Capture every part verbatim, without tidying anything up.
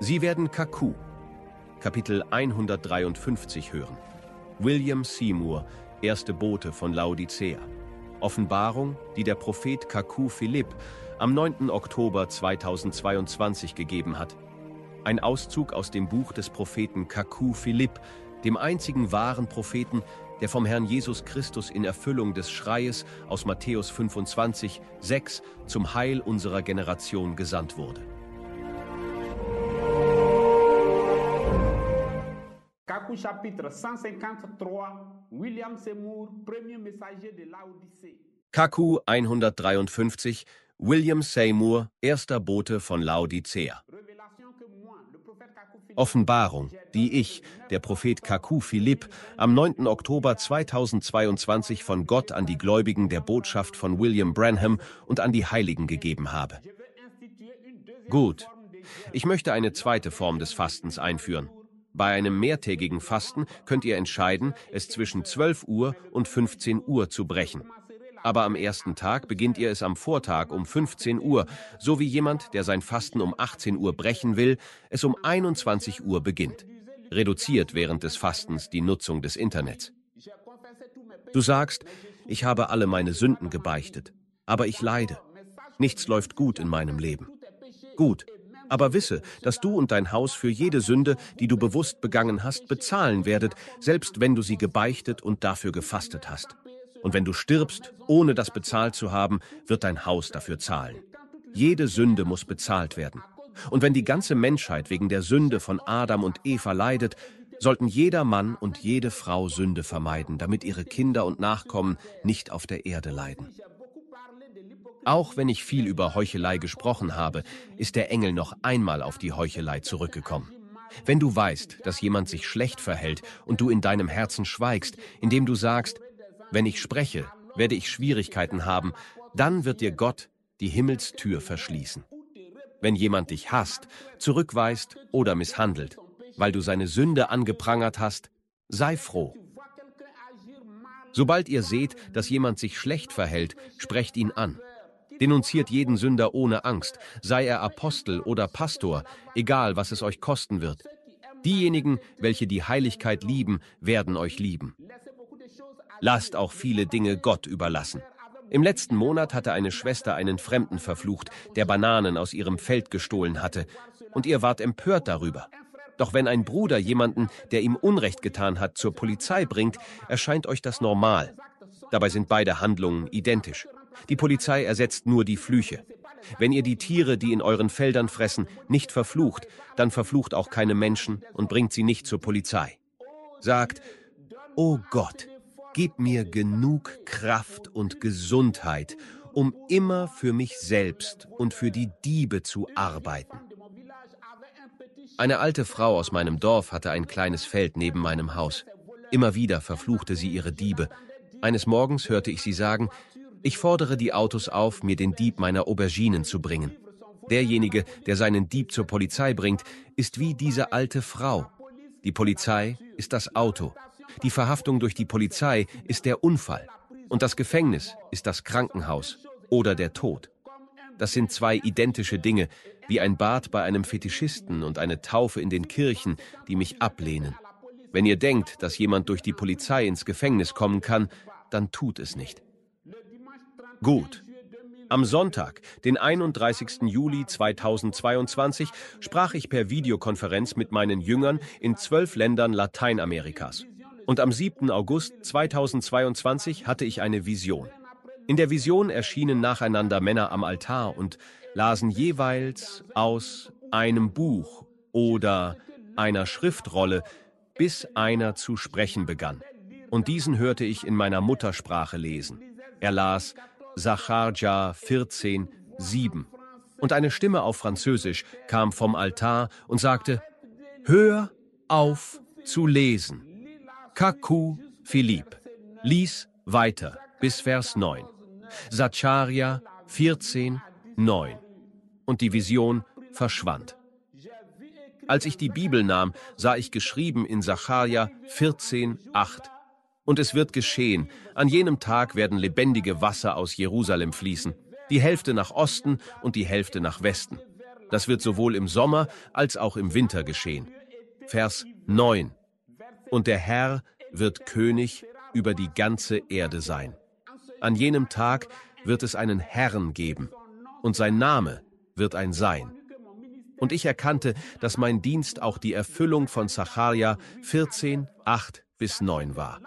Sie werden Kaku, Kapitel hundertdreiundfünfzig hören. William Seymour, erste Bote von Laodicea. Offenbarung, die der Prophet Kaku Philipp am neunten Oktober zweitausendzweiundzwanzig gegeben hat. Ein Auszug aus dem Buch des Propheten Kaku Philipp, dem einzigen wahren Propheten, der vom Herrn Jesus Christus in Erfüllung des Schreies aus Matthäus fünfundzwanzig, sechs zum Heil unserer Generation gesandt wurde. Kaku chapitre cent cinquante-trois, William Seymour, premier messager de Laodicée. Kaku hundertdreiundfünfzig, William Seymour, erster Bote von Laodicea. Offenbarung, die ich, der Prophet Kaku Philipp, am neunten Oktober zweitausendzweiundzwanzig von Gott an die Gläubigen der Botschaft von William Branham und an die Heiligen gegeben habe. Gut, ich möchte eine zweite Form des Fastens einführen. Bei einem mehrtägigen Fasten könnt ihr entscheiden, es zwischen zwölf Uhr und fünfzehn Uhr zu brechen. Aber am ersten Tag beginnt ihr es am Vortag um fünfzehn Uhr, so wie jemand, der sein Fasten um achtzehn Uhr brechen will, es um einundzwanzig Uhr beginnt. Reduziert während des Fastens die Nutzung des Internets. Du sagst, ich habe alle meine Sünden gebeichtet, aber ich leide. Nichts läuft gut in meinem Leben. Gut, aber wisse, dass du und dein Haus für jede Sünde, die du bewusst begangen hast, bezahlen werdet, selbst wenn du sie gebeichtet und dafür gefastet hast. Und wenn du stirbst, ohne das bezahlt zu haben, wird dein Haus dafür zahlen. Jede Sünde muss bezahlt werden. Und wenn die ganze Menschheit wegen der Sünde von Adam und Eva leidet, sollten jeder Mann und jede Frau Sünde vermeiden, damit ihre Kinder und Nachkommen nicht auf der Erde leiden. Auch wenn ich viel über Heuchelei gesprochen habe, ist der Engel noch einmal auf die Heuchelei zurückgekommen. Wenn du weißt, dass jemand sich schlecht verhält und du in deinem Herzen schweigst, indem du sagst, wenn ich spreche, werde ich Schwierigkeiten haben, dann wird dir Gott die Himmelstür verschließen. Wenn jemand dich hasst, zurückweist oder misshandelt, weil du seine Sünde angeprangert hast, sei froh. Sobald ihr seht, dass jemand sich schlecht verhält, sprecht ihn an. Denunziert jeden Sünder ohne Angst, sei er Apostel oder Pastor, egal was es euch kosten wird. Diejenigen, welche die Heiligkeit lieben, werden euch lieben. Lasst auch viele Dinge Gott überlassen. Im letzten Monat hatte eine Schwester einen Fremden verflucht, der Bananen aus ihrem Feld gestohlen hatte, und ihr wart empört darüber. Doch wenn ein Bruder jemanden, der ihm Unrecht getan hat, zur Polizei bringt, erscheint euch das normal. Dabei sind beide Handlungen identisch. Die Polizei ersetzt nur die Flüche. Wenn ihr die Tiere, die in euren Feldern fressen, nicht verflucht, dann verflucht auch keine Menschen und bringt sie nicht zur Polizei. Sagt, O Gott, gib mir genug Kraft und Gesundheit, um immer für mich selbst und für die Diebe zu arbeiten. Eine alte Frau aus meinem Dorf hatte ein kleines Feld neben meinem Haus. Immer wieder verfluchte sie ihre Diebe. Eines Morgens hörte ich sie sagen, ich fordere die Autos auf, mir den Dieb meiner Auberginen zu bringen. Derjenige, der seinen Dieb zur Polizei bringt, ist wie diese alte Frau. Die Polizei ist das Auto. Die Verhaftung durch die Polizei ist der Unfall. Und das Gefängnis ist das Krankenhaus oder der Tod. Das sind zwei identische Dinge, wie ein Bad bei einem Fetischisten und eine Taufe in den Kirchen, die mich ablehnen. Wenn ihr denkt, dass jemand durch die Polizei ins Gefängnis kommen kann, dann tut es nicht. Gut. Am Sonntag, den einunddreißigsten Juli zweitausendzweiundzwanzig, sprach ich per Videokonferenz mit meinen Jüngern in zwölf Ländern Lateinamerikas. Und am siebten August zweitausendzweiundzwanzig hatte ich eine Vision. In der Vision erschienen nacheinander Männer am Altar und lasen jeweils aus einem Buch oder einer Schriftrolle, bis einer zu sprechen begann. Und diesen hörte ich in meiner Muttersprache lesen. Er las Zacharja vierzehn, sieben. Und eine Stimme auf Französisch kam vom Altar und sagte, hör auf zu lesen. Kaku Philipp. Lies weiter bis Vers neun. Zacharja vierzehn, neun. Und die Vision verschwand. Als ich die Bibel nahm, sah ich geschrieben in Zacharja vierzehn, acht. Und es wird geschehen, an jenem Tag werden lebendige Wasser aus Jerusalem fließen, die Hälfte nach Osten und die Hälfte nach Westen. Das wird sowohl im Sommer als auch im Winter geschehen. Vers neun. Und der Herr wird König über die ganze Erde sein. An jenem Tag wird es einen Herrn geben, und sein Name wird ein Sein. Und ich erkannte, dass mein Dienst auch die Erfüllung von Sacharja vierzehn, acht bis neun war.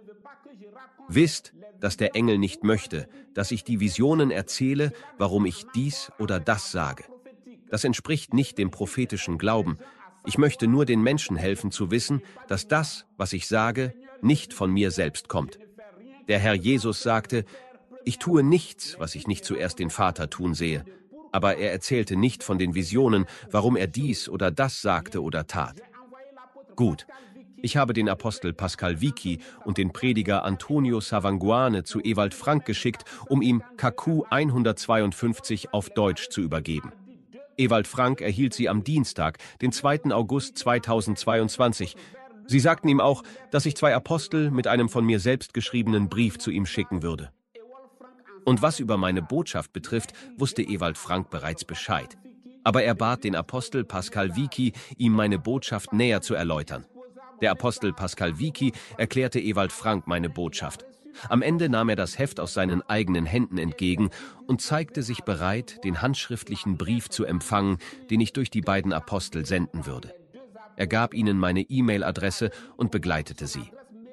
Wisst, dass der Engel nicht möchte, dass ich die Visionen erzähle, warum ich dies oder das sage. Das entspricht nicht dem prophetischen Glauben. Ich möchte nur den Menschen helfen zu wissen, dass das, was ich sage, nicht von mir selbst kommt. Der Herr Jesus sagte, ich tue nichts, was ich nicht zuerst den Vater tun sehe. Aber er erzählte nicht von den Visionen, warum er dies oder das sagte oder tat. Gut, ich habe den Apostel Pascal Vici und den Prediger Antonio Savanguane zu Ewald Frank geschickt, um ihm K Q hundertzweiundfünfzig auf Deutsch zu übergeben. Ewald Frank erhielt sie am Dienstag, den zweiten August zweitausendzweiundzwanzig. Sie sagten ihm auch, dass ich zwei Apostel mit einem von mir selbst geschriebenen Brief zu ihm schicken würde. Und was über meine Botschaft betrifft, wusste Ewald Frank bereits Bescheid. Aber er bat den Apostel Pascal Vici, ihm meine Botschaft näher zu erläutern. Der Apostel Pascal Vici erklärte Ewald Frank meine Botschaft. Am Ende nahm er das Heft aus seinen eigenen Händen entgegen und zeigte sich bereit, den handschriftlichen Brief zu empfangen, den ich durch die beiden Apostel senden würde. Er gab ihnen meine E-Mail-Adresse und begleitete sie.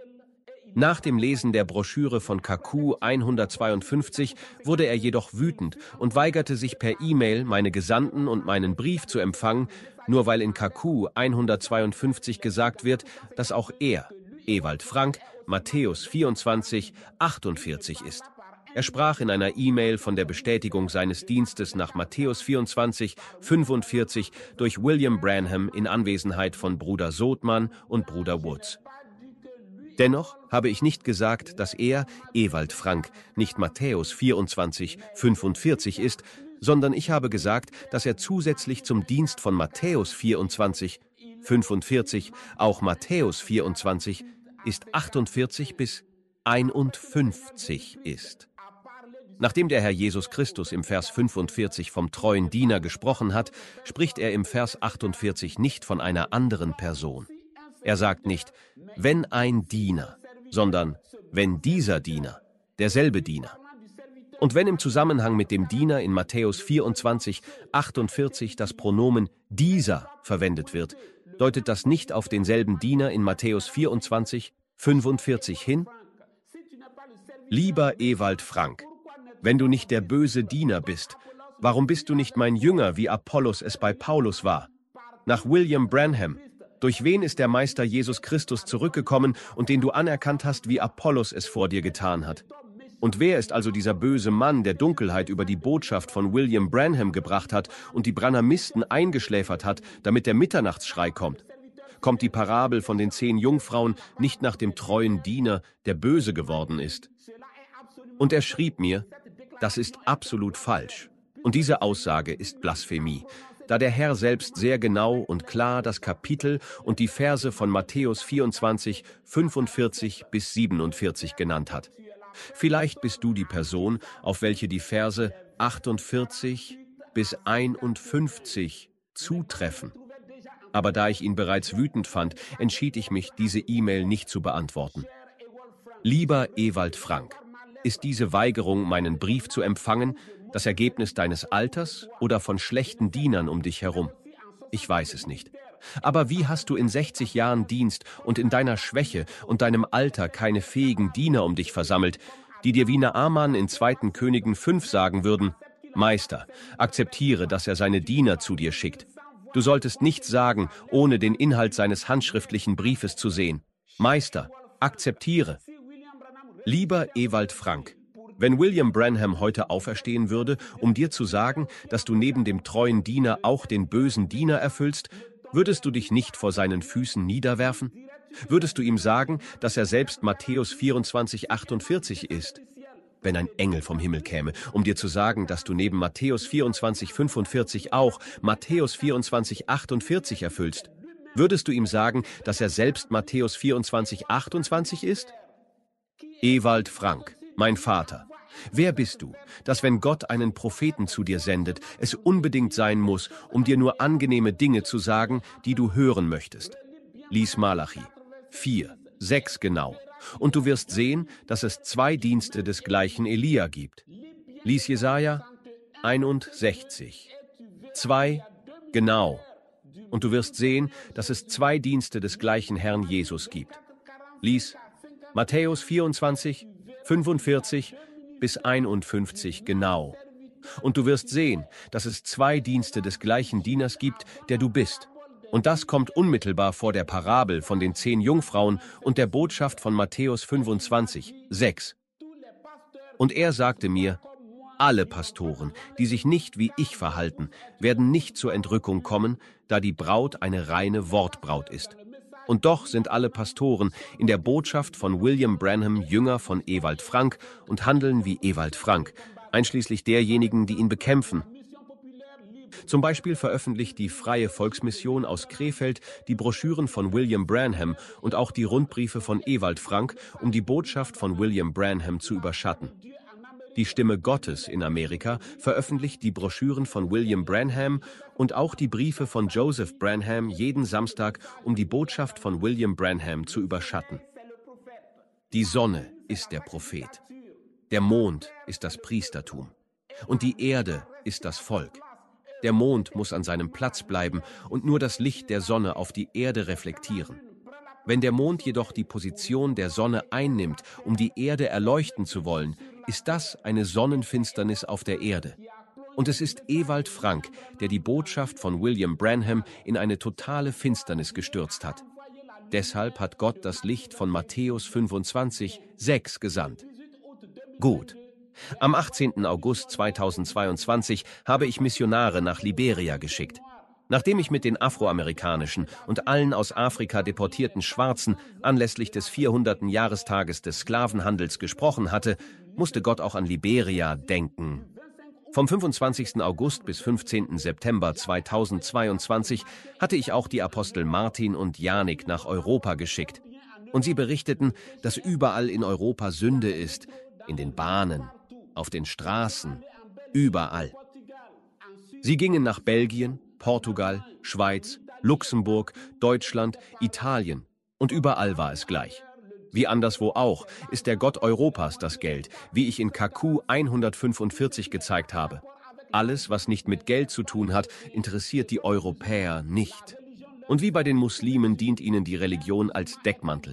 Nach dem Lesen der Broschüre von K Q hundertzweiundfünfzig wurde er jedoch wütend und weigerte sich per E-Mail, meine Gesandten und meinen Brief zu empfangen, nur weil in K Q hundertzweiundfünfzig gesagt wird, dass auch er, Ewald Frank, Matthäus vierundzwanzig, achtundvierzig ist. Er sprach in einer E-Mail von der Bestätigung seines Dienstes nach Matthäus vierundzwanzig, fünfundvierzig durch William Branham in Anwesenheit von Bruder Sodman und Bruder Woods. Dennoch habe ich nicht gesagt, dass er, Ewald Frank, nicht Matthäus vierundzwanzig, fünfundvierzig ist, sondern ich habe gesagt, dass er zusätzlich zum Dienst von Matthäus vierundzwanzig, fünfundvierzig, auch Matthäus vierundzwanzig, ist achtundvierzig bis einundfünfzig ist. Nachdem der Herr Jesus Christus im Vers fünfundvierzig vom treuen Diener gesprochen hat, spricht er im Vers achtundvierzig nicht von einer anderen Person. Er sagt nicht, wenn ein Diener, sondern wenn dieser Diener, derselbe Diener. Und wenn im Zusammenhang mit dem Diener in Matthäus vierundzwanzig, achtundvierzig das Pronomen dieser verwendet wird, deutet das nicht auf denselben Diener in Matthäus vierundzwanzig, fünfundvierzig hin? Lieber Ewald Frank, wenn du nicht der böse Diener bist, warum bist du nicht mein Jünger, wie Apollos es bei Paulus war? Nach William Branham, durch wen ist der Meister Jesus Christus zurückgekommen und den du anerkannt hast, wie Apollos es vor dir getan hat? Und wer ist also dieser böse Mann, der Dunkelheit über die Botschaft von William Branham gebracht hat und die Branhamisten eingeschläfert hat, damit der Mitternachtsschrei kommt? Kommt die Parabel von den zehn Jungfrauen nicht nach dem treuen Diener, der böse geworden ist? Und er schrieb mir, das ist absolut falsch. Und diese Aussage ist Blasphemie, da der Herr selbst sehr genau und klar das Kapitel und die Verse von Matthäus vierundzwanzig, fünfundvierzig bis siebenundvierzig genannt hat. Vielleicht bist du die Person, auf welche die Verse achtundvierzig bis einundfünfzig zutreffen. Aber da ich ihn bereits wütend fand, entschied ich mich, diese E-Mail nicht zu beantworten. Lieber Ewald Frank, ist diese Weigerung, meinen Brief zu empfangen, das Ergebnis deines Alters oder von schlechten Dienern um dich herum? Ich weiß es nicht. Aber wie hast du in sechzig Jahren Dienst und in deiner Schwäche und deinem Alter keine fähigen Diener um dich versammelt, die dir wie Naaman in zweiten Königen fünf sagen würden, Meister, akzeptiere, dass er seine Diener zu dir schickt. Du solltest nichts sagen, ohne den Inhalt seines handschriftlichen Briefes zu sehen. Meister, akzeptiere. Lieber Ewald Frank, wenn William Branham heute auferstehen würde, um dir zu sagen, dass du neben dem treuen Diener auch den bösen Diener erfüllst, würdest du dich nicht vor seinen Füßen niederwerfen? Würdest du ihm sagen, dass er selbst Matthäus vierundzwanzig, achtundvierzig ist? Wenn ein Engel vom Himmel käme, um dir zu sagen, dass du neben Matthäus vierundzwanzig, fünfundvierzig auch Matthäus vierundzwanzig, achtundvierzig erfüllst, würdest du ihm sagen, dass er selbst Matthäus vierundzwanzig, achtundzwanzig ist? Ewald Frank, mein Vater, Wer bist du, dass wenn Gott einen Propheten zu dir sendet, es unbedingt sein muss, um dir nur angenehme Dinge zu sagen, die du hören möchtest? Lies Malachi vier, sechs genau. Und du wirst sehen, dass es zwei Dienste des gleichen Elia gibt. Lies Jesaja einundsechzig. Zwei, genau. Und du wirst sehen, dass es zwei Dienste des gleichen Herrn Jesus gibt. Lies Matthäus vierundzwanzig, fünfundvierzig bis einundfünfzig genau. Und du wirst sehen, dass es zwei Dienste des gleichen Dieners gibt, der du bist. Und das kommt unmittelbar vor der Parabel von den zehn Jungfrauen und der Botschaft von Matthäus fünfundzwanzig, sechs. Und er sagte mir, alle Pastoren, die sich nicht wie ich verhalten, werden nicht zur Entrückung kommen, da die Braut eine reine Wortbraut ist. Und doch sind alle Pastoren in der Botschaft von William Branham Jünger von Ewald Frank und handeln wie Ewald Frank, einschließlich derjenigen, die ihn bekämpfen. Zum Beispiel veröffentlicht die Freie Volksmission aus Krefeld die Broschüren von William Branham und auch die Rundbriefe von Ewald Frank, um die Botschaft von William Branham zu überschatten. Die Stimme Gottes in Amerika veröffentlicht die Broschüren von William Branham und auch die Briefe von Joseph Branham jeden Samstag, um die Botschaft von William Branham zu überschatten. Die Sonne ist der Prophet, der Mond ist das Priestertum und die Erde ist das Volk. Der Mond muss an seinem Platz bleiben und nur das Licht der Sonne auf die Erde reflektieren. Wenn der Mond jedoch die Position der Sonne einnimmt, um die Erde erleuchten zu wollen, ist das eine Sonnenfinsternis auf der Erde. Und es ist Ewald Frank, der die Botschaft von William Branham in eine totale Finsternis gestürzt hat. Deshalb hat Gott das Licht von Matthäus fünfundzwanzig, sechs gesandt. Gut. Am achtzehnten August zweitausendzweiundzwanzig habe ich Missionare nach Liberia geschickt. Nachdem ich mit den afroamerikanischen und allen aus Afrika deportierten Schwarzen anlässlich des vierhunderten Jahrestages des Sklavenhandels gesprochen hatte, musste Gott auch an Liberia denken. Vom fünfundzwanzigsten August bis fünfzehnten September zweitausendzweiundzwanzig hatte ich auch die Apostel Martin und Janik nach Europa geschickt. Und sie berichteten, dass überall in Europa Sünde ist, in den Bahnen, auf den Straßen, überall. Sie gingen nach Belgien, Portugal, Schweiz, Luxemburg, Deutschland, Italien und überall war es gleich. Wie anderswo auch, ist der Gott Europas das Geld, wie ich in K Q hundertfünfundvierzig gezeigt habe. Alles, was nicht mit Geld zu tun hat, interessiert die Europäer nicht. Und wie bei den Muslimen dient ihnen die Religion als Deckmantel.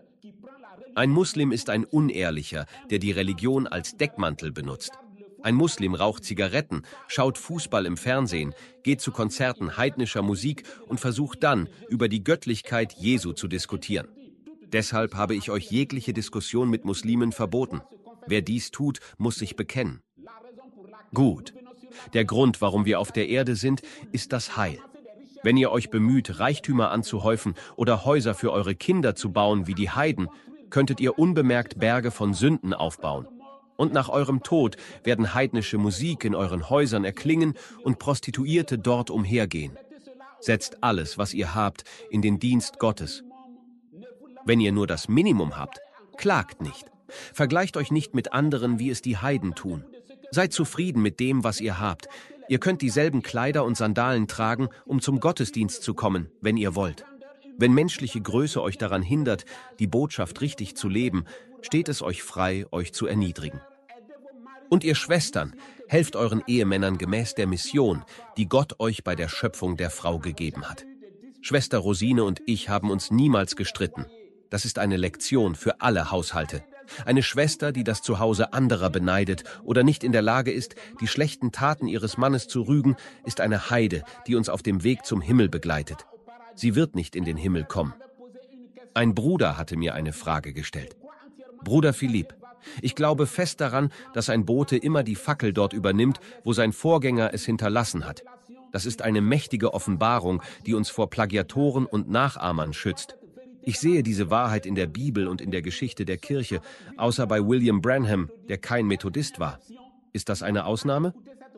Ein Muslim ist ein Unehrlicher, der die Religion als Deckmantel benutzt. Ein Muslim raucht Zigaretten, schaut Fußball im Fernsehen, geht zu Konzerten heidnischer Musik und versucht dann, über die Göttlichkeit Jesu zu diskutieren. Deshalb habe ich euch jegliche Diskussion mit Muslimen verboten. Wer dies tut, muss sich bekennen. Gut. Der Grund, warum wir auf der Erde sind, ist das Heil. Wenn ihr euch bemüht, Reichtümer anzuhäufen oder Häuser für eure Kinder zu bauen wie die Heiden, könntet ihr unbemerkt Berge von Sünden aufbauen. Und nach eurem Tod werden heidnische Musik in euren Häusern erklingen und Prostituierte dort umhergehen. Setzt alles, was ihr habt, in den Dienst Gottes. Wenn ihr nur das Minimum habt, klagt nicht. Vergleicht euch nicht mit anderen, wie es die Heiden tun. Seid zufrieden mit dem, was ihr habt. Ihr könnt dieselben Kleider und Sandalen tragen, um zum Gottesdienst zu kommen, wenn ihr wollt. Wenn menschliche Größe euch daran hindert, die Botschaft richtig zu leben, steht es euch frei, euch zu erniedrigen. Und ihr Schwestern, helft euren Ehemännern gemäß der Mission, die Gott euch bei der Schöpfung der Frau gegeben hat. Schwester Rosine und ich haben uns niemals gestritten. Das ist eine Lektion für alle Haushalte. Eine Schwester, die das Zuhause anderer beneidet oder nicht in der Lage ist, die schlechten Taten ihres Mannes zu rügen, ist eine Heide, die uns auf dem Weg zum Himmel begleitet. Sie wird nicht in den Himmel kommen. Ein Bruder hatte mir eine Frage gestellt. Bruder Philipp, ich glaube fest daran, dass ein Bote immer die Fackel dort übernimmt, wo sein Vorgänger es hinterlassen hat. Das ist eine mächtige Offenbarung, die uns vor Plagiatoren und Nachahmern schützt. Ich sehe diese Wahrheit in der Bibel und in der Geschichte der Kirche, außer bei William Branham, der kein Methodist war. Ist das eine Ausnahme?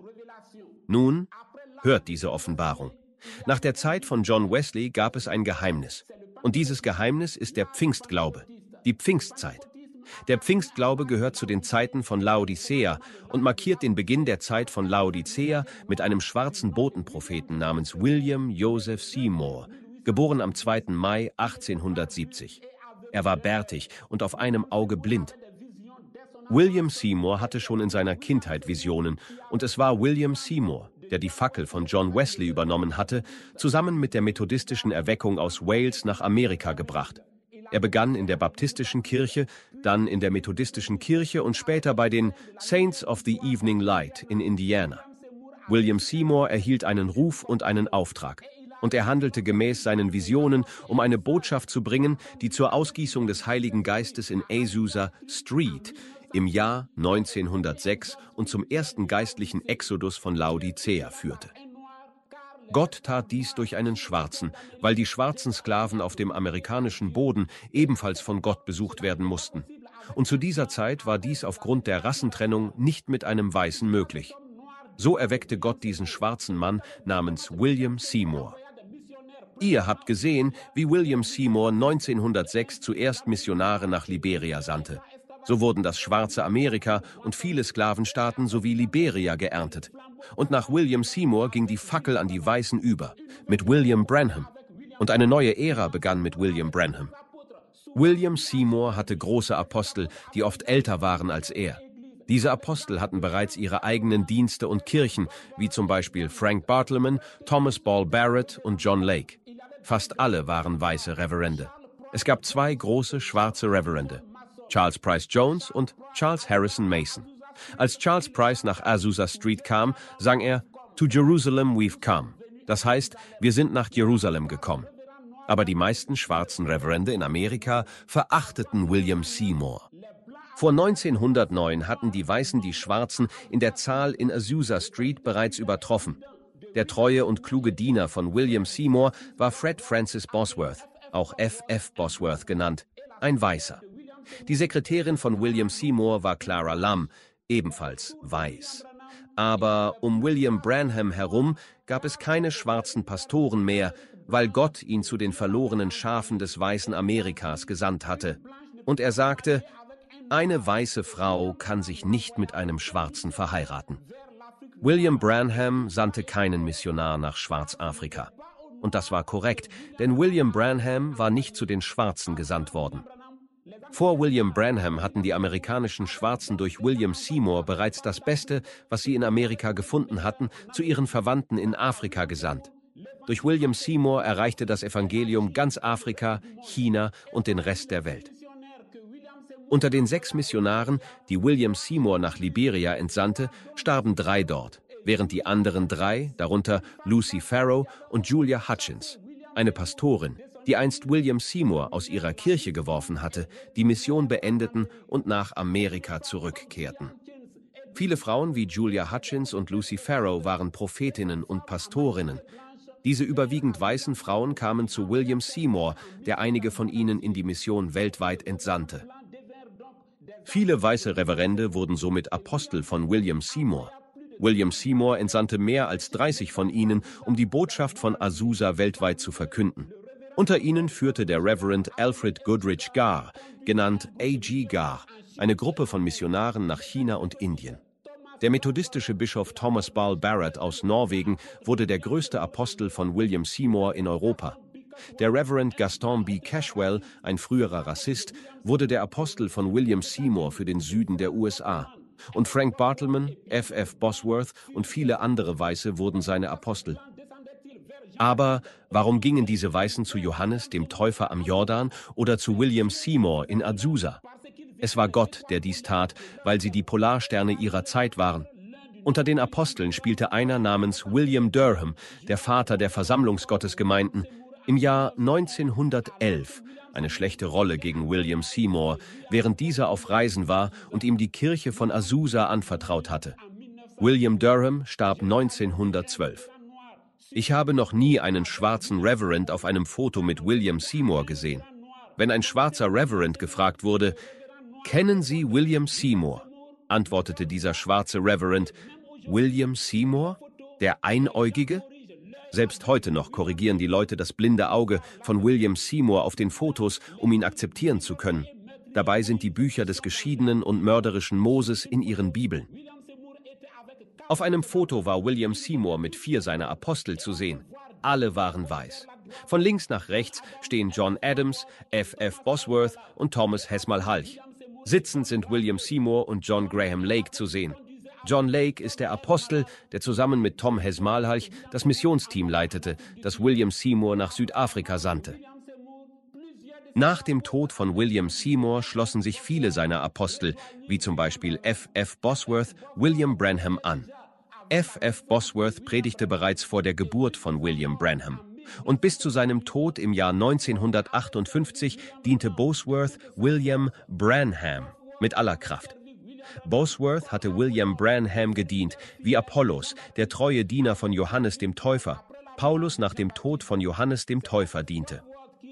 Nun, hört diese Offenbarung. Nach der Zeit von John Wesley gab es ein Geheimnis. Und dieses Geheimnis ist der Pfingstglaube, die Pfingstzeit. Der Pfingstglaube gehört zu den Zeiten von Laodicea und markiert den Beginn der Zeit von Laodicea mit einem schwarzen Botenpropheten namens William Joseph Seymour, geboren am zweiten Mai achtzehnhundertsiebzig. Er war bärtig und auf einem Auge blind. William Seymour hatte schon in seiner Kindheit Visionen, und es war William Seymour, der die Fackel von John Wesley übernommen hatte, zusammen mit der methodistischen Erweckung aus Wales nach Amerika gebracht. Er begann in der baptistischen Kirche, dann in der methodistischen Kirche und später bei den Saints of the Evening Light in Indiana. William Seymour erhielt einen Ruf und einen Auftrag. Und er handelte gemäß seinen Visionen, um eine Botschaft zu bringen, die zur Ausgießung des Heiligen Geistes in Azusa Street im Jahr neunzehnhundertsechs und zum ersten geistlichen Exodus von Laodicea führte. Gott tat dies durch einen Schwarzen, weil die schwarzen Sklaven auf dem amerikanischen Boden ebenfalls von Gott besucht werden mussten. Und zu dieser Zeit war dies aufgrund der Rassentrennung nicht mit einem Weißen möglich. So erweckte Gott diesen schwarzen Mann namens William Seymour. Ihr habt gesehen, wie William Seymour neunzehnhundertsechs zuerst Missionare nach Liberia sandte. So wurden das schwarze Amerika und viele Sklavenstaaten sowie Liberia geerntet. Und nach William Seymour ging die Fackel an die Weißen über, mit William Branham. Und eine neue Ära begann mit William Branham. William Seymour hatte große Apostel, die oft älter waren als er. Diese Apostel hatten bereits ihre eigenen Dienste und Kirchen, wie zum Beispiel Frank Bartleman, Thomas Ball Barrett und John Lake. Fast alle waren weiße Reverende. Es gab zwei große schwarze Reverende, Charles Price Jones und Charles Harrison Mason. Als Charles Price nach Azusa Street kam, sang er "To Jerusalem we've come". Das heißt, wir sind nach Jerusalem gekommen. Aber die meisten schwarzen Reverende in Amerika verachteten William Seymour. Vor neunzehnhundertneun hatten die Weißen die Schwarzen in der Zahl in Azusa Street bereits übertroffen. Der treue und kluge Diener von William Seymour war Fred Francis Bosworth, auch F F Bosworth genannt, ein Weißer. Die Sekretärin von William Seymour war Clara Lamb, ebenfalls weiß. Aber um William Branham herum gab es keine schwarzen Pastoren mehr, weil Gott ihn zu den verlorenen Schafen des weißen Amerikas gesandt hatte. Und er sagte, eine weiße Frau kann sich nicht mit einem Schwarzen verheiraten. William Branham sandte keinen Missionar nach Schwarzafrika. Und das war korrekt, denn William Branham war nicht zu den Schwarzen gesandt worden. Vor William Branham hatten die amerikanischen Schwarzen durch William Seymour bereits das Beste, was sie in Amerika gefunden hatten, zu ihren Verwandten in Afrika gesandt. Durch William Seymour erreichte das Evangelium ganz Afrika, China und den Rest der Welt. Unter den sechs Missionaren, die William Seymour nach Liberia entsandte, starben drei dort, während die anderen drei, darunter Lucy Farrow und Julia Hutchins, eine Pastorin, die einst William Seymour aus ihrer Kirche geworfen hatte, die Mission beendeten und nach Amerika zurückkehrten. Viele Frauen wie Julia Hutchins und Lucy Farrow waren Prophetinnen und Pastorinnen. Diese überwiegend weißen Frauen kamen zu William Seymour, der einige von ihnen in die Mission weltweit entsandte. Viele weiße Reverende wurden somit Apostel von William Seymour. William Seymour entsandte mehr als dreißig von ihnen, um die Botschaft von Azusa weltweit zu verkünden. Unter ihnen führte der Reverend Alfred Goodrich Garr, genannt A G Garr, eine Gruppe von Missionaren nach China und Indien. Der methodistische Bischof Thomas Ball Barrett aus Norwegen wurde der größte Apostel von William Seymour in Europa. Der Reverend Gaston B. Cashwell, ein früherer Rassist, wurde der Apostel von William Seymour für den Süden der U S A. Und Frank Bartleman, F F Bosworth und viele andere Weiße wurden seine Apostel. Aber warum gingen diese Weißen zu Johannes, dem Täufer am Jordan, oder zu William Seymour in Azusa? Es war Gott, der dies tat, weil sie die Polarsterne ihrer Zeit waren. Unter den Aposteln spielte einer namens William Durham, der Vater der Versammlungsgottesgemeinden, im Jahr neunzehnhundertelf eine schlechte Rolle gegen William Seymour, während dieser auf Reisen war und ihm die Kirche von Azusa anvertraut hatte. William Durham starb neunzehnhundertzwölf. Ich habe noch nie einen schwarzen Reverend auf einem Foto mit William Seymour gesehen. Wenn ein schwarzer Reverend gefragt wurde, »Kennen Sie William Seymour?«, antwortete dieser schwarze Reverend, »William Seymour? Der Einäugige?« Selbst heute noch korrigieren die Leute das blinde Auge von William Seymour auf den Fotos, um ihn akzeptieren zu können. Dabei sind die Bücher des geschiedenen und mörderischen Moses in ihren Bibeln. Auf einem Foto war William Seymour mit vier seiner Apostel zu sehen. Alle waren weiß. Von links nach rechts stehen John Adams, F F Bosworth und Thomas Hesmalhalch. Sitzend sind William Seymour und John Graham Lake zu sehen. John Lake ist der Apostel, der zusammen mit Tom Hesmalhalch das Missionsteam leitete, das William Seymour nach Südafrika sandte. Nach dem Tod von William Seymour schlossen sich viele seiner Apostel, wie zum Beispiel F F Bosworth, William Branham an. F F Bosworth predigte bereits vor der Geburt von William Branham. Und bis zu seinem Tod im Jahr neunzehnhundertachtundfünfzig diente Bosworth William Branham mit aller Kraft. Bosworth hatte William Branham gedient, wie Apollos, der treue Diener von Johannes dem Täufer, Paulus nach dem Tod von Johannes dem Täufer diente.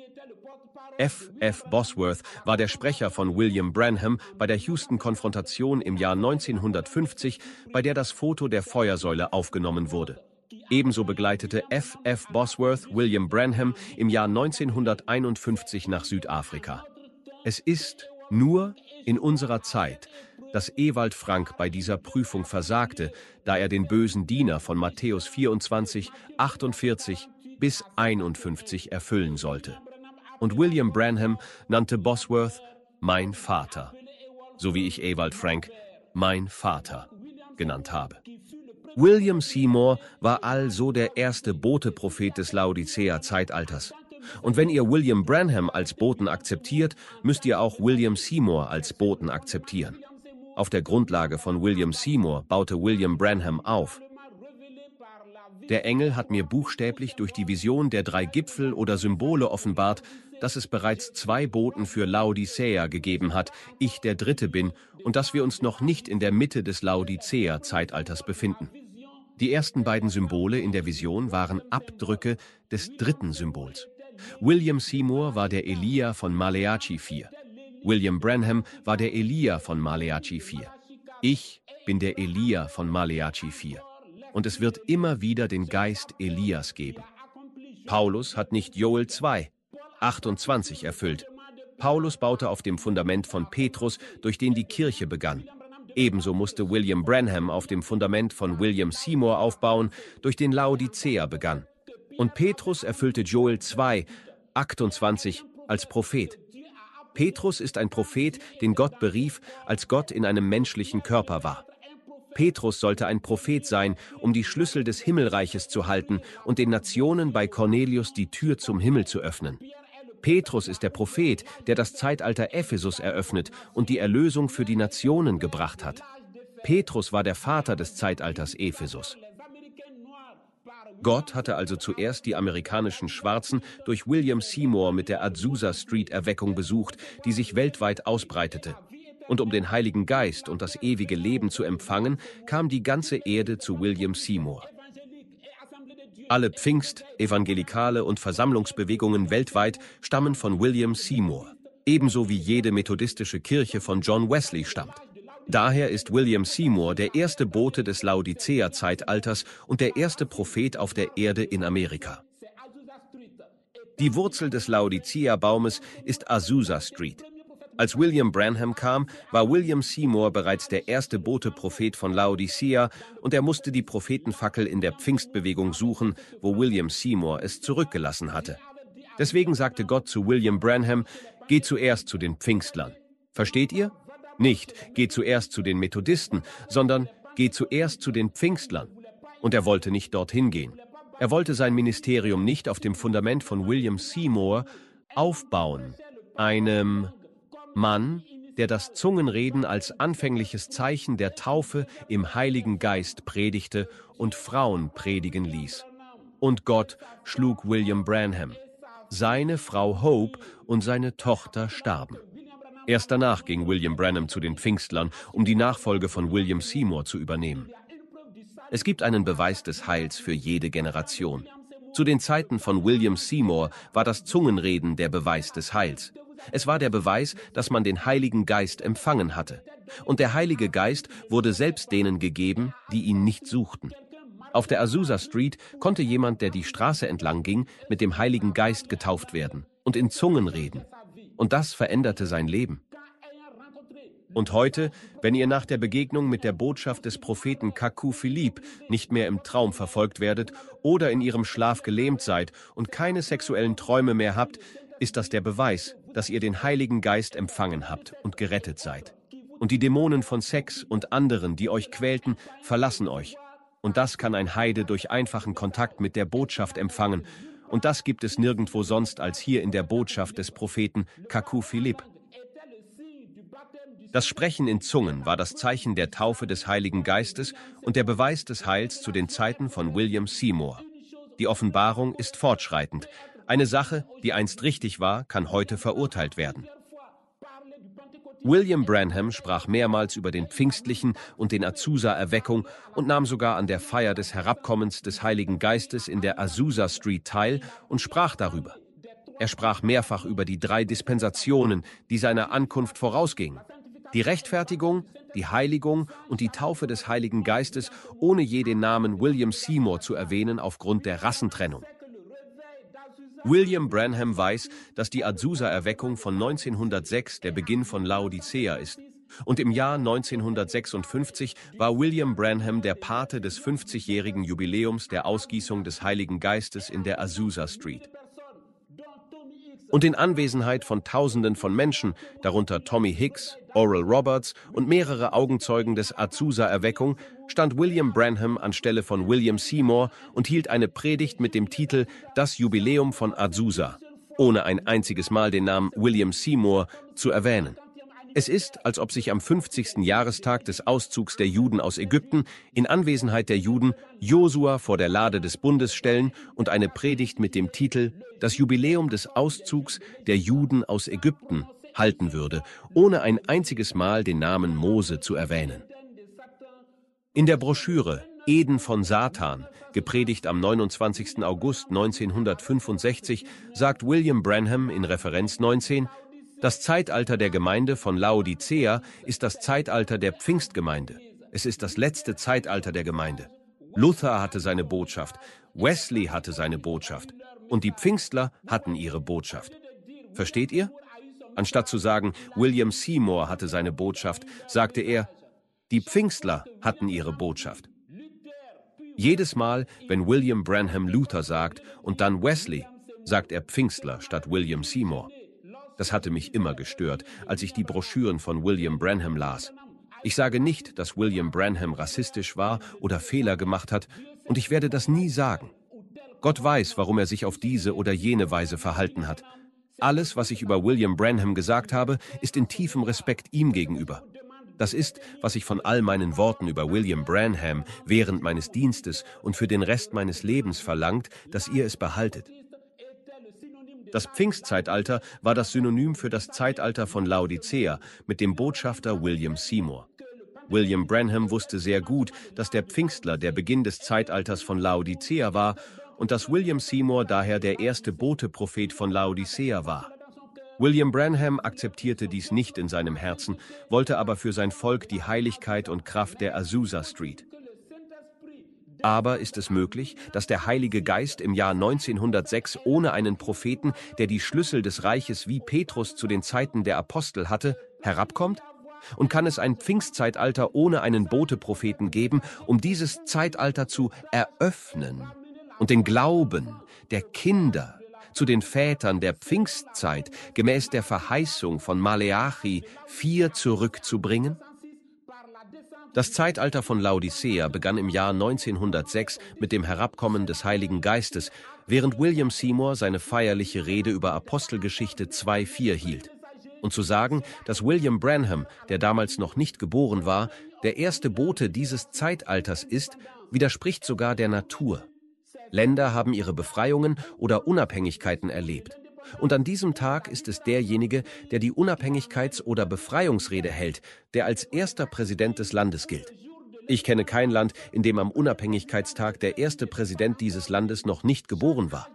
F F Bosworth war der Sprecher von William Branham bei der Houston-Konfrontation im Jahr neunzehnhundertfünfzig, bei der das Foto der Feuersäule aufgenommen wurde. Ebenso begleitete F F Bosworth William Branham im Jahr neunzehnhunderteinundfünfzig nach Südafrika. Es ist nur in unserer Zeit, dass Ewald Frank bei dieser Prüfung versagte, da er den bösen Diener von Matthäus vierundzwanzig, achtundvierzig bis einundfünfzig erfüllen sollte. Und William Branham nannte Bosworth mein Vater, so wie ich Ewald Frank mein Vater genannt habe. William Seymour war also der erste Bote-Prophet des Laodicea-Zeitalters. Und wenn ihr William Branham als Boten akzeptiert, müsst ihr auch William Seymour als Boten akzeptieren. Auf der Grundlage von William Seymour baute William Branham auf. Der Engel hat mir buchstäblich durch die Vision der drei Gipfel oder Symbole offenbart, dass es bereits zwei Boten für Laodicea gegeben hat, ich der Dritte bin, und dass wir uns noch nicht in der Mitte des Laodicea-Zeitalters befinden. Die ersten beiden Symbole in der Vision waren Abdrücke des dritten Symbols. William Seymour war der Elia von Maleachi vier. William Branham war der Elia von Maleachi vier. Ich bin der Elia von Maleachi vier. Und es wird immer wieder den Geist Elias geben. Paulus hat nicht Joel zwei, achtundzwanzig erfüllt. Paulus baute auf dem Fundament von Petrus, durch den die Kirche begann. Ebenso musste William Branham auf dem Fundament von William Seymour aufbauen, durch den Laodicea begann. Und Petrus erfüllte Joel zwei, achtundzwanzig als Prophet. Petrus ist ein Prophet, den Gott berief, als Gott in einem menschlichen Körper war. Petrus sollte ein Prophet sein, um die Schlüssel des Himmelreiches zu halten und den Nationen bei Cornelius die Tür zum Himmel zu öffnen. Petrus ist der Prophet, der das Zeitalter Ephesus eröffnet und die Erlösung für die Nationen gebracht hat. Petrus war der Vater des Zeitalters Ephesus. Gott hatte also zuerst die amerikanischen Schwarzen durch William Seymour mit der Azusa Street Erweckung besucht, die sich weltweit ausbreitete. Und um den Heiligen Geist und das ewige Leben zu empfangen, kam die ganze Erde zu William Seymour. Alle Pfingst-, Evangelikale und Versammlungsbewegungen weltweit stammen von William Seymour, ebenso wie jede methodistische Kirche von John Wesley stammt. Daher ist William Seymour der erste Bote des Laodicea-Zeitalters und der erste Prophet auf der Erde in Amerika. Die Wurzel des Laodicea-Baumes ist Azusa Street. Als William Branham kam, war William Seymour bereits der erste Bote-Prophet von Laodicea und er musste die Prophetenfackel in der Pfingstbewegung suchen, wo William Seymour es zurückgelassen hatte. Deswegen sagte Gott zu William Branham, geh zuerst zu den Pfingstlern. Versteht ihr? Nicht, geh zuerst zu den Methodisten, sondern geh zuerst zu den Pfingstlern. Und er wollte nicht dorthin gehen. Er wollte sein Ministerium nicht auf dem Fundament von William Seymour aufbauen, einem Mann, der das Zungenreden als anfängliches Zeichen der Taufe im Heiligen Geist predigte und Frauen predigen ließ. Und Gott schlug William Branham. Seine Frau Hope und seine Tochter starben. Erst danach ging William Branham zu den Pfingstlern, um die Nachfolge von William Seymour zu übernehmen. Es gibt einen Beweis des Heils für jede Generation. Zu den Zeiten von William Seymour war das Zungenreden der Beweis des Heils. Es war der Beweis, dass man den Heiligen Geist empfangen hatte. Und der Heilige Geist wurde selbst denen gegeben, die ihn nicht suchten. Auf der Azusa Street konnte jemand, der die Straße entlang ging, mit dem Heiligen Geist getauft werden und in Zungen reden. Und das veränderte sein Leben. Und heute, wenn ihr nach der Begegnung mit der Botschaft des Propheten Kaku Philipp nicht mehr im Traum verfolgt werdet oder in ihrem Schlaf gelähmt seid und keine sexuellen Träume mehr habt, ist das der Beweis, dass ihr den Heiligen Geist empfangen habt und gerettet seid. Und die Dämonen von Sex und anderen, die euch quälten, verlassen euch. Und das kann ein Heide durch einfachen Kontakt mit der Botschaft empfangen. Und das gibt es nirgendwo sonst als hier in der Botschaft des Propheten Kaku Philipp. Das Sprechen in Zungen war das Zeichen der Taufe des Heiligen Geistes und der Beweis des Heils zu den Zeiten von William Seymour. Die Offenbarung ist fortschreitend. Eine Sache, die einst richtig war, kann heute verurteilt werden. William Branham sprach mehrmals über den pfingstlichen und den Azusa-Erweckung und nahm sogar an der Feier des Herabkommens des Heiligen Geistes in der Azusa Street teil und sprach darüber. Er sprach mehrfach über die drei Dispensationen, die seiner Ankunft vorausgingen. Die Rechtfertigung, die Heiligung und die Taufe des Heiligen Geistes, ohne je den Namen William Seymour zu erwähnen aufgrund der Rassentrennung. William Branham weiß, dass die Azusa-Erweckung von neunzehnhundertsechs der Beginn von Laodicea ist. Und im Jahr neunzehnhundertsechsundfünfzig war William Branham der Pate des fünfzigjährigen Jubiläums der Ausgießung des Heiligen Geistes in der Azusa Street. Und in Anwesenheit von Tausenden von Menschen, darunter Tommy Hicks, Oral Roberts und mehrere Augenzeugen des Azusa-Erweckung, stand William Branham anstelle von William Seymour und hielt eine Predigt mit dem Titel »Das Jubiläum von Azusa«, ohne ein einziges Mal den Namen William Seymour zu erwähnen. Es ist, als ob sich am fünfzigsten Jahrestag des Auszugs der Juden aus Ägypten in Anwesenheit der Juden Josua vor der Lade des Bundes stellen und eine Predigt mit dem Titel »Das Jubiläum des Auszugs der Juden aus Ägypten« halten würde, ohne ein einziges Mal den Namen Mose zu erwähnen. In der Broschüre »Eden von Satan«, gepredigt am neunundzwanzigsten August neunzehnhundertfünfundsechzig, sagt William Branham in Referenz neunzehn, das Zeitalter der Gemeinde von Laodicea ist das Zeitalter der Pfingstgemeinde. Es ist das letzte Zeitalter der Gemeinde. Luther hatte seine Botschaft, Wesley hatte seine Botschaft und die Pfingstler hatten ihre Botschaft. Versteht ihr? Anstatt zu sagen, William Seymour hatte seine Botschaft, sagte er, die Pfingstler hatten ihre Botschaft. Jedes Mal, wenn William Branham Luther sagt und dann Wesley, sagt er Pfingstler statt William Seymour. Das hatte mich immer gestört, als ich die Broschüren von William Branham las. Ich sage nicht, dass William Branham rassistisch war oder Fehler gemacht hat, und ich werde das nie sagen. Gott weiß, warum er sich auf diese oder jene Weise verhalten hat. Alles, was ich über William Branham gesagt habe, ist in tiefem Respekt ihm gegenüber. Das ist, was ich von all meinen Worten über William Branham während meines Dienstes und für den Rest meines Lebens verlangt, dass ihr es behaltet. Das Pfingstzeitalter war das Synonym für das Zeitalter von Laodicea mit dem Botschafter William Seymour. William Branham wusste sehr gut, dass der Pfingstler der Beginn des Zeitalters von Laodicea war und dass William Seymour daher der erste Bote-Prophet von Laodicea war. William Branham akzeptierte dies nicht in seinem Herzen, wollte aber für sein Volk die Heiligkeit und Kraft der Azusa Street. Aber ist es möglich, dass der Heilige Geist im Jahr neunzehnhundertsechs ohne einen Propheten, der die Schlüssel des Reiches wie Petrus zu den Zeiten der Apostel hatte, herabkommt? Und kann es ein Pfingstzeitalter ohne einen Bote-Propheten geben, um dieses Zeitalter zu eröffnen und den Glauben der Kinder zu den Vätern der Pfingstzeit gemäß der Verheißung von Maleachi vier zurückzubringen? Das Zeitalter von Laodicea begann im Jahr neunzehnhundertsechs mit dem Herabkommen des Heiligen Geistes, während William Seymour seine feierliche Rede über Apostelgeschichte zwei vier hielt. Und zu sagen, dass William Branham, der damals noch nicht geboren war, der erste Bote dieses Zeitalters ist, widerspricht sogar der Natur. Länder haben ihre Befreiungen oder Unabhängigkeiten erlebt. Und an diesem Tag ist es derjenige, der die Unabhängigkeits- oder Befreiungsrede hält, der als erster Präsident des Landes gilt. Ich kenne kein Land, in dem am Unabhängigkeitstag der erste Präsident dieses Landes noch nicht geboren war.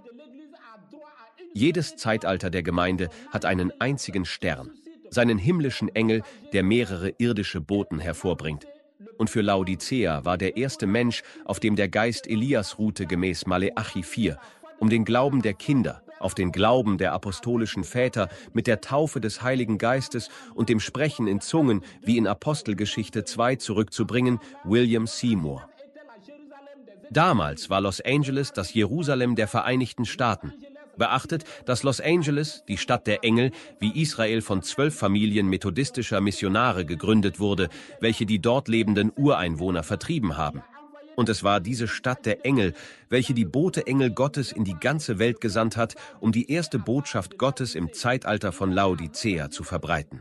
Jedes Zeitalter der Gemeinde hat einen einzigen Stern, seinen himmlischen Engel, der mehrere irdische Boten hervorbringt. Und für Laodicea war der erste Mensch, auf dem der Geist Elias ruhte gemäß Maleachi vier, um den Glauben der Kinder auf den Glauben der apostolischen Väter mit der Taufe des Heiligen Geistes und dem Sprechen in Zungen wie in Apostelgeschichte zwei zurückzubringen, William Seymour. Damals war Los Angeles das Jerusalem der Vereinigten Staaten. Beachtet, dass Los Angeles, die Stadt der Engel, wie Israel von zwölf Familien methodistischer Missionare gegründet wurde, welche die dort lebenden Ureinwohner vertrieben haben. Und es war diese Stadt der Engel, welche die Bote-Engel Gottes in die ganze Welt gesandt hat, um die erste Botschaft Gottes im Zeitalter von Laodicea zu verbreiten.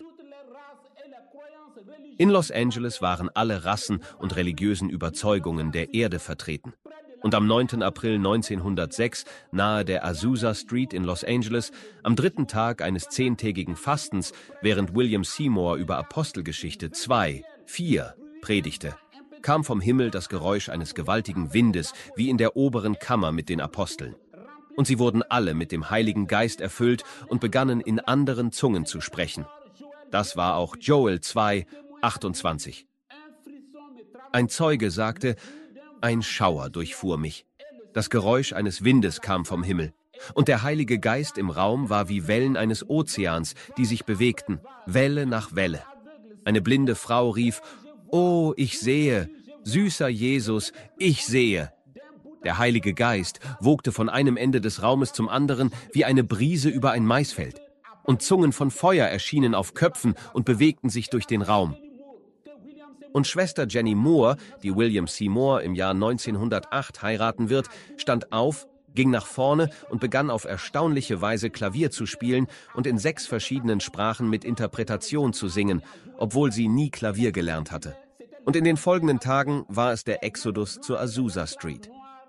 In Los Angeles waren alle Rassen und religiösen Überzeugungen der Erde vertreten. Und am neunten April neunzehnhundertsechs, nahe der Azusa Street in Los Angeles, am dritten Tag eines zehntägigen Fastens, während William Seymour über Apostelgeschichte zwei, vier predigte, kam vom Himmel das Geräusch eines gewaltigen Windes, wie in der oberen Kammer mit den Aposteln. Und sie wurden alle mit dem Heiligen Geist erfüllt und begannen in anderen Zungen zu sprechen. Das war auch Joel zwei, achtundzwanzig. Ein Zeuge sagte: Ein Schauer durchfuhr mich. Das Geräusch eines Windes kam vom Himmel. Und der Heilige Geist im Raum war wie Wellen eines Ozeans, die sich bewegten, Welle nach Welle. Eine blinde Frau rief: Oh, ich sehe, süßer Jesus, ich sehe. Der Heilige Geist wogte von einem Ende des Raumes zum anderen wie eine Brise über ein Maisfeld. Und Zungen von Feuer erschienen auf Köpfen und bewegten sich durch den Raum. Und Schwester Jenny Moore, die William Seymour im Jahr neunzehnhundertacht heiraten wird, stand auf, ging nach vorne und begann auf erstaunliche Weise Klavier zu spielen und in sechs verschiedenen Sprachen mit Interpretation zu singen, obwohl sie nie Klavier gelernt hatte. Und in den folgenden Tagen war es der Exodus zur Azusa Street.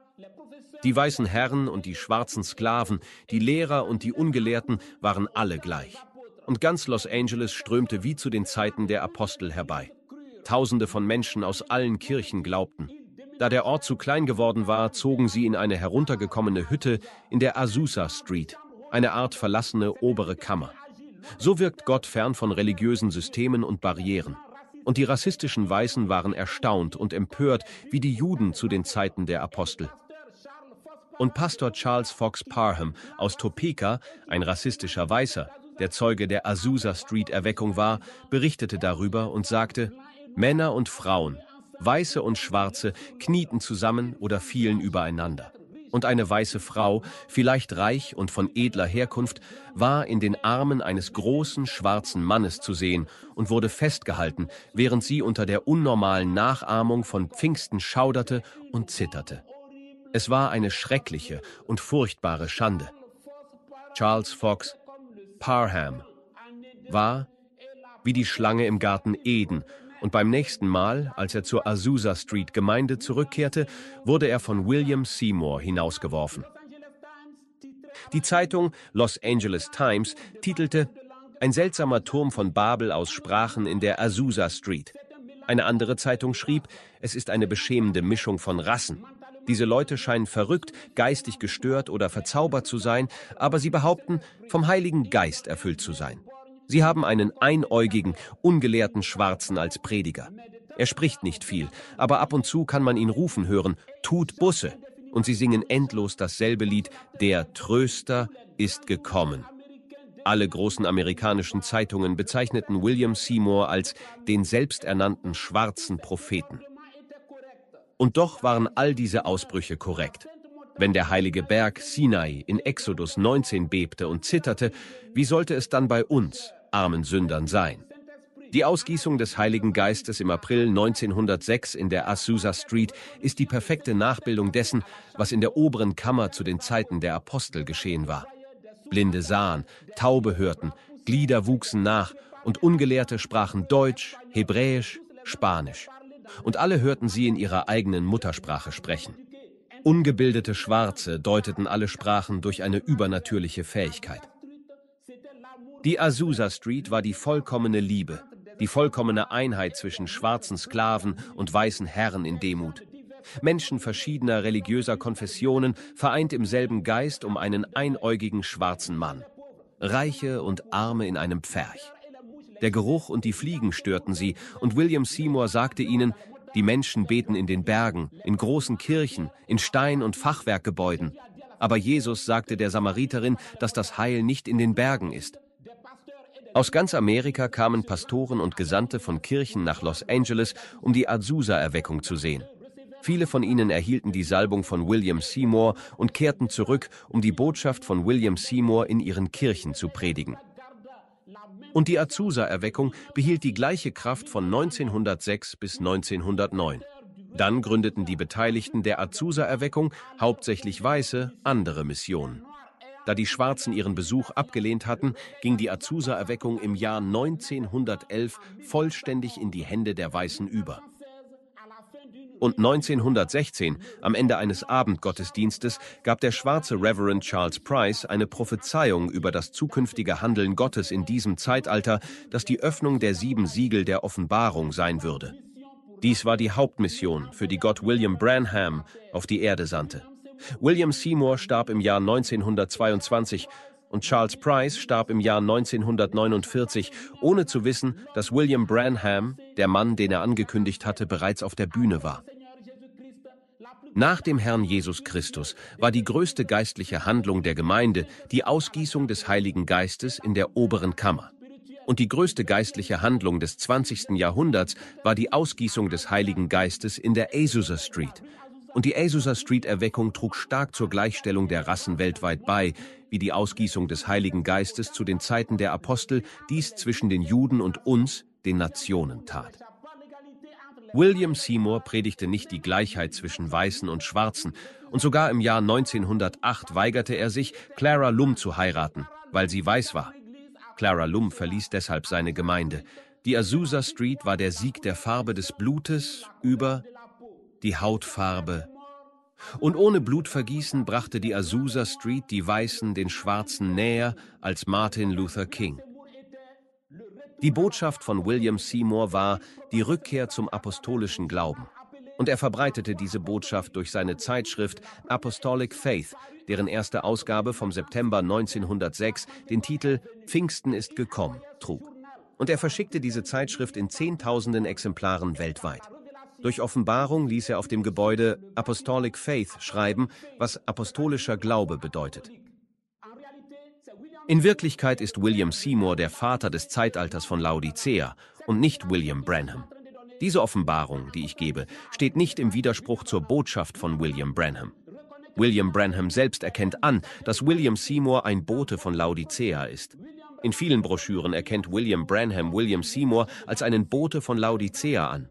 Die weißen Herren und die schwarzen Sklaven, die Lehrer und die Ungelehrten waren alle gleich. Und ganz Los Angeles strömte wie zu den Zeiten der Apostel herbei. Tausende von Menschen aus allen Kirchen glaubten. Da der Ort zu klein geworden war, zogen sie in eine heruntergekommene Hütte in der Azusa Street, eine Art verlassene obere Kammer. So wirkt Gott fern von religiösen Systemen und Barrieren. Und die rassistischen Weißen waren erstaunt und empört, wie die Juden zu den Zeiten der Apostel. Und Pastor Charles Fox Parham aus Topeka, ein rassistischer Weißer, der Zeuge der Azusa Street Erweckung war, berichtete darüber und sagte: Männer und Frauen, Weiße und Schwarze, knieten zusammen oder fielen übereinander. Und eine weiße Frau, vielleicht reich und von edler Herkunft, war in den Armen eines großen schwarzen Mannes zu sehen und wurde festgehalten, während sie unter der unnormalen Nachahmung von Pfingsten schauderte und zitterte. Es war eine schreckliche und furchtbare Schande. Charles Fox Parham war wie die Schlange im Garten Eden, und beim nächsten Mal, als er zur Azusa Street Gemeinde zurückkehrte, wurde er von William Seymour hinausgeworfen. Die Zeitung Los Angeles Times titelte: Ein seltsamer Turm von Babel aus Sprachen in der Azusa Street. Eine andere Zeitung schrieb: Es ist eine beschämende Mischung von Rassen. Diese Leute scheinen verrückt, geistig gestört oder verzaubert zu sein, aber sie behaupten, vom Heiligen Geist erfüllt zu sein. Sie haben einen einäugigen, ungelehrten Schwarzen als Prediger. Er spricht nicht viel, aber ab und zu kann man ihn rufen hören: Tut Busse! Und sie singen endlos dasselbe Lied: Der Tröster ist gekommen. Alle großen amerikanischen Zeitungen bezeichneten William Seymour als den selbsternannten schwarzen Propheten. Und doch waren all diese Ausbrüche korrekt. Wenn der heilige Berg Sinai in Exodus neunzehn bebte und zitterte, wie sollte es dann bei uns, armen Sündern, sein? Die Ausgießung des Heiligen Geistes im April neunzehnhundertsechs in der Azusa Street ist die perfekte Nachbildung dessen, was in der oberen Kammer zu den Zeiten der Apostel geschehen war. Blinde sahen, Taube hörten, Glieder wuchsen nach und Ungelehrte sprachen Deutsch, Hebräisch, Spanisch. Und alle hörten sie in ihrer eigenen Muttersprache sprechen. Ungebildete Schwarze deuteten alle Sprachen durch eine übernatürliche Fähigkeit. Die Azusa Street war die vollkommene Liebe, die vollkommene Einheit zwischen schwarzen Sklaven und weißen Herren in Demut. Menschen verschiedener religiöser Konfessionen vereint im selben Geist um einen einäugigen schwarzen Mann. Reiche und Arme in einem Pferch. Der Geruch und die Fliegen störten sie, und William Seymour sagte ihnen: Die Menschen beten in den Bergen, in großen Kirchen, in Stein- und Fachwerkgebäuden. Aber Jesus sagte der Samariterin, dass das Heil nicht in den Bergen ist. Aus ganz Amerika kamen Pastoren und Gesandte von Kirchen nach Los Angeles, um die Azusa-Erweckung zu sehen. Viele von ihnen erhielten die Salbung von William Seymour und kehrten zurück, um die Botschaft von William Seymour in ihren Kirchen zu predigen. Und die Azusa-Erweckung behielt die gleiche Kraft von neunzehnhundertsechs bis neunzehnhundertneun. Dann gründeten die Beteiligten der Azusa-Erweckung, hauptsächlich Weiße, andere Missionen. Da die Schwarzen ihren Besuch abgelehnt hatten, ging die Azusa-Erweckung im Jahr neunzehnhundertelf vollständig in die Hände der Weißen über. Und neunzehnhundertsechzehn, am Ende eines Abendgottesdienstes, gab der schwarze Reverend Charles Price eine Prophezeiung über das zukünftige Handeln Gottes in diesem Zeitalter, das die Öffnung der sieben Siegel der Offenbarung sein würde. Dies war die Hauptmission, für die Gott William Branham auf die Erde sandte. William Seymour starb im Jahr neunzehnhundertzweiundzwanzig und Charles Price starb im Jahr neunzehnhundertneunundvierzig, ohne zu wissen, dass William Branham, der Mann, den er angekündigt hatte, bereits auf der Bühne war. Nach dem Herrn Jesus Christus war die größte geistliche Handlung der Gemeinde die Ausgießung des Heiligen Geistes in der oberen Kammer. Und die größte geistliche Handlung des zwanzigsten Jahrhunderts war die Ausgießung des Heiligen Geistes in der Azusa Street. Und die Azusa Street-Erweckung trug stark zur Gleichstellung der Rassen weltweit bei, wie die Ausgießung des Heiligen Geistes zu den Zeiten der Apostel dies zwischen den Juden und uns, den Nationen, tat. William Seymour predigte nicht die Gleichheit zwischen Weißen und Schwarzen, und sogar im Jahr neunzehnhundertacht weigerte er sich, Clara Lum zu heiraten, weil sie weiß war. Clara Lum verließ deshalb seine Gemeinde. Die Azusa Street war der Sieg der Farbe des Blutes über die Hautfarbe. Und ohne Blutvergießen brachte die Azusa Street die Weißen den Schwarzen näher als Martin Luther King. Die Botschaft von William Seymour war die Rückkehr zum apostolischen Glauben. Und er verbreitete diese Botschaft durch seine Zeitschrift Apostolic Faith, deren erste Ausgabe vom September neunzehnhundertsechs den Titel »Pfingsten ist gekommen« trug. Und er verschickte diese Zeitschrift in Zehntausenden Exemplaren weltweit. Durch Offenbarung ließ er auf dem Gebäude Apostolic Faith schreiben, was apostolischer Glaube bedeutet. In Wirklichkeit ist William Seymour der Vater des Zeitalters von Laodicea und nicht William Branham. Diese Offenbarung, die ich gebe, steht nicht im Widerspruch zur Botschaft von William Branham. William Branham selbst erkennt an, dass William Seymour ein Bote von Laodicea ist. In vielen Broschüren erkennt William Branham William Seymour als einen Bote von Laodicea an.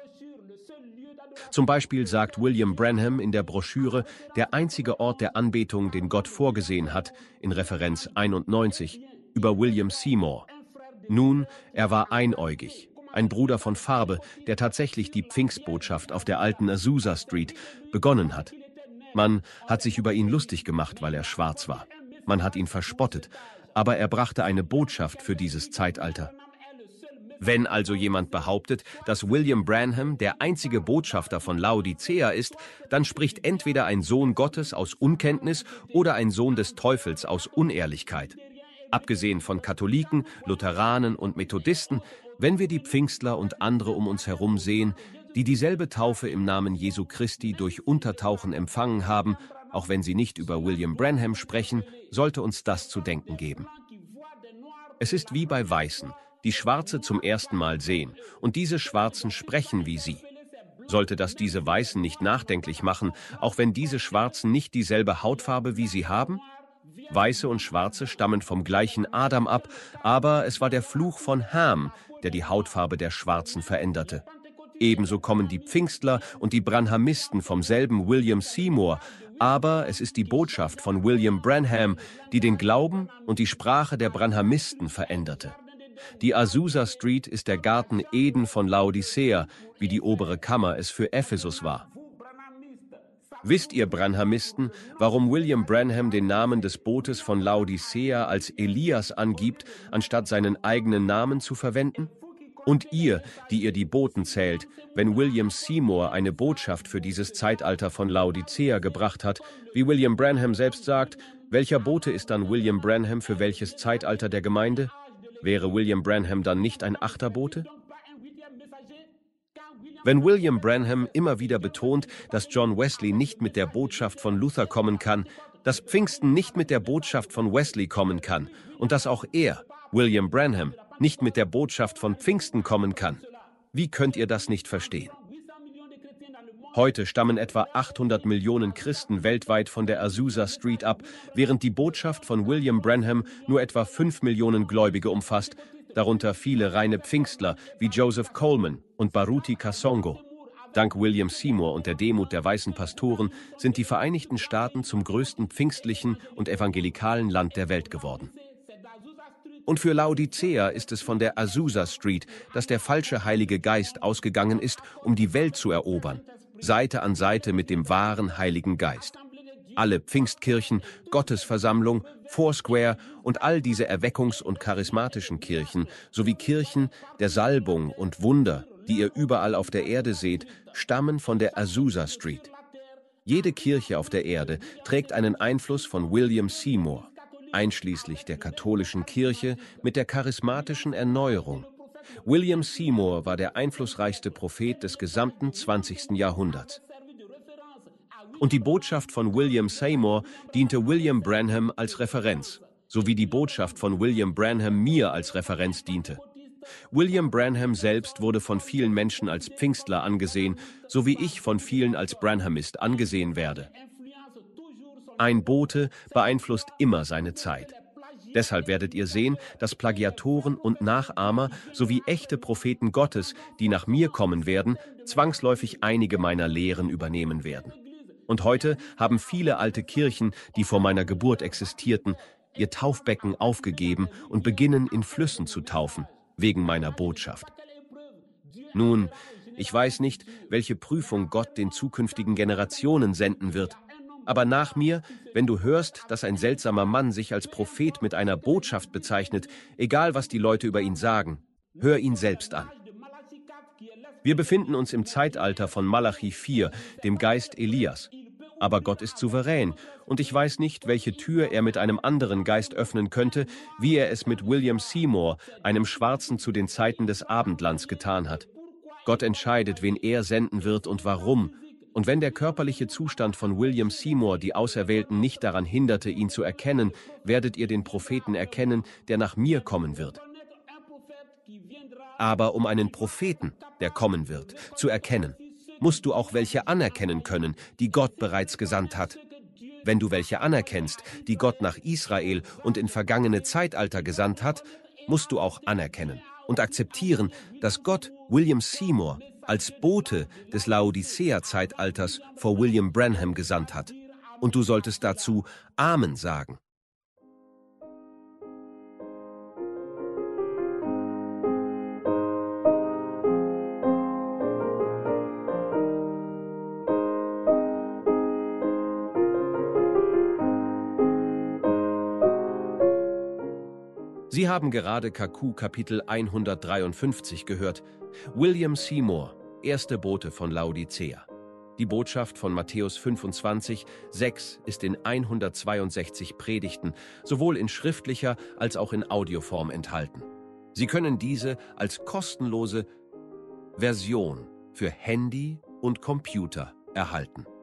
Zum Beispiel sagt William Branham in der Broschüre, der einzige Ort der Anbetung, den Gott vorgesehen hat, in Referenz einundneunzig, über William Seymour. Nun, er war einäugig, ein Bruder von Farbe, der tatsächlich die Pfingstbotschaft auf der alten Azusa Street begonnen hat. Man hat sich über ihn lustig gemacht, weil er schwarz war. Man hat ihn verspottet, aber er brachte eine Botschaft für dieses Zeitalter. Wenn also jemand behauptet, dass William Branham der einzige Botschafter von Laodicea ist, dann spricht entweder ein Sohn Gottes aus Unkenntnis oder ein Sohn des Teufels aus Unehrlichkeit. Abgesehen von Katholiken, Lutheranen und Methodisten, wenn wir die Pfingstler und andere um uns herum sehen, die dieselbe Taufe im Namen Jesu Christi durch Untertauchen empfangen haben, auch wenn sie nicht über William Branham sprechen, sollte uns das zu denken geben. Es ist wie bei Weißen, die Schwarze zum ersten Mal sehen, und diese Schwarzen sprechen wie sie. Sollte das diese Weißen nicht nachdenklich machen, auch wenn diese Schwarzen nicht dieselbe Hautfarbe wie sie haben? Weiße und Schwarze stammen vom gleichen Adam ab, aber es war der Fluch von Ham, der die Hautfarbe der Schwarzen veränderte. Ebenso kommen die Pfingstler und die Branhamisten vom selben William Seymour, aber es ist die Botschaft von William Branham, die den Glauben und die Sprache der Branhamisten veränderte. Die Azusa Street ist der Garten Eden von Laodicea, wie die obere Kammer es für Ephesus war. Wisst ihr Branhamisten, warum William Branham den Namen des Bootes von Laodicea als Elias angibt, anstatt seinen eigenen Namen zu verwenden? Und ihr, die ihr die Boten zählt, wenn William Seymour eine Botschaft für dieses Zeitalter von Laodicea gebracht hat, wie William Branham selbst sagt, welcher Bote ist dann William Branham für welches Zeitalter der Gemeinde? Wäre William Branham dann nicht ein Achterbote? Wenn William Branham immer wieder betont, dass John Wesley nicht mit der Botschaft von Luther kommen kann, dass Pfingsten nicht mit der Botschaft von Wesley kommen kann und dass auch er, William Branham, nicht mit der Botschaft von Pfingsten kommen kann. Wie könnt ihr das nicht verstehen? Heute stammen etwa achthundert Millionen Christen weltweit von der Azusa Street ab, während die Botschaft von William Branham nur etwa fünf Millionen Gläubige umfasst, darunter viele reine Pfingstler wie Joseph Coleman und Baruti Kasongo. Dank William Seymour und der Demut der weißen Pastoren sind die Vereinigten Staaten zum größten pfingstlichen und evangelikalen Land der Welt geworden. Und für Laodicea ist es von der Azusa Street, dass der falsche Heilige Geist ausgegangen ist, um die Welt zu erobern, Seite an Seite mit dem wahren Heiligen Geist. Alle Pfingstkirchen, Gottesversammlung, Foursquare und all diese erweckungs- und charismatischen Kirchen sowie Kirchen der Salbung und Wunder, die ihr überall auf der Erde seht, stammen von der Azusa Street. Jede Kirche auf der Erde trägt einen Einfluss von William Seymour, einschließlich der katholischen Kirche mit der charismatischen Erneuerung. William Seymour war der einflussreichste Prophet des gesamten zwanzigsten Jahrhunderts. Und die Botschaft von William Seymour diente William Branham als Referenz, sowie die Botschaft von William Branham mir als Referenz diente. William Branham selbst wurde von vielen Menschen als Pfingstler angesehen, so wie ich von vielen als Branhamist angesehen werde. Ein Bote beeinflusst immer seine Zeit. Deshalb werdet ihr sehen, dass Plagiatoren und Nachahmer sowie echte Propheten Gottes, die nach mir kommen werden, zwangsläufig einige meiner Lehren übernehmen werden. Und heute haben viele alte Kirchen, die vor meiner Geburt existierten, ihr Taufbecken aufgegeben und beginnen in Flüssen zu taufen, wegen meiner Botschaft. Nun, ich weiß nicht, welche Prüfung Gott den zukünftigen Generationen senden wird. Aber nach mir, wenn du hörst, dass ein seltsamer Mann sich als Prophet mit einer Botschaft bezeichnet, egal was die Leute über ihn sagen, hör ihn selbst an. Wir befinden uns im Zeitalter von Malachi vier, dem Geist Elias. Aber Gott ist souverän und ich weiß nicht, welche Tür er mit einem anderen Geist öffnen könnte, wie er es mit William Seymour, einem Schwarzen zu den Zeiten des Abendlands, getan hat. Gott entscheidet, wen er senden wird und warum. Und wenn der körperliche Zustand von William Seymour die Auserwählten nicht daran hinderte, ihn zu erkennen, werdet ihr den Propheten erkennen, der nach mir kommen wird. Aber um einen Propheten, der kommen wird, zu erkennen, musst du auch welche anerkennen können, die Gott bereits gesandt hat. Wenn du welche anerkennst, die Gott nach Israel und in vergangene Zeitalter gesandt hat, musst du auch anerkennen und akzeptieren, dass Gott William Seymour als Bote des Laodicea-Zeitalters vor William Branham gesandt hat. Und du solltest dazu Amen sagen. Sie haben gerade K Q Kapitel hundertdreiundfünfzig gehört. William Seymour, erste Bote von Laodicea. Die Botschaft von Matthäus fünfundzwanzig, sechs ist in hundertzweiundsechzig Predigten, sowohl in schriftlicher als auch in Audioform enthalten. Sie können diese als kostenlose Version für Handy und Computer erhalten.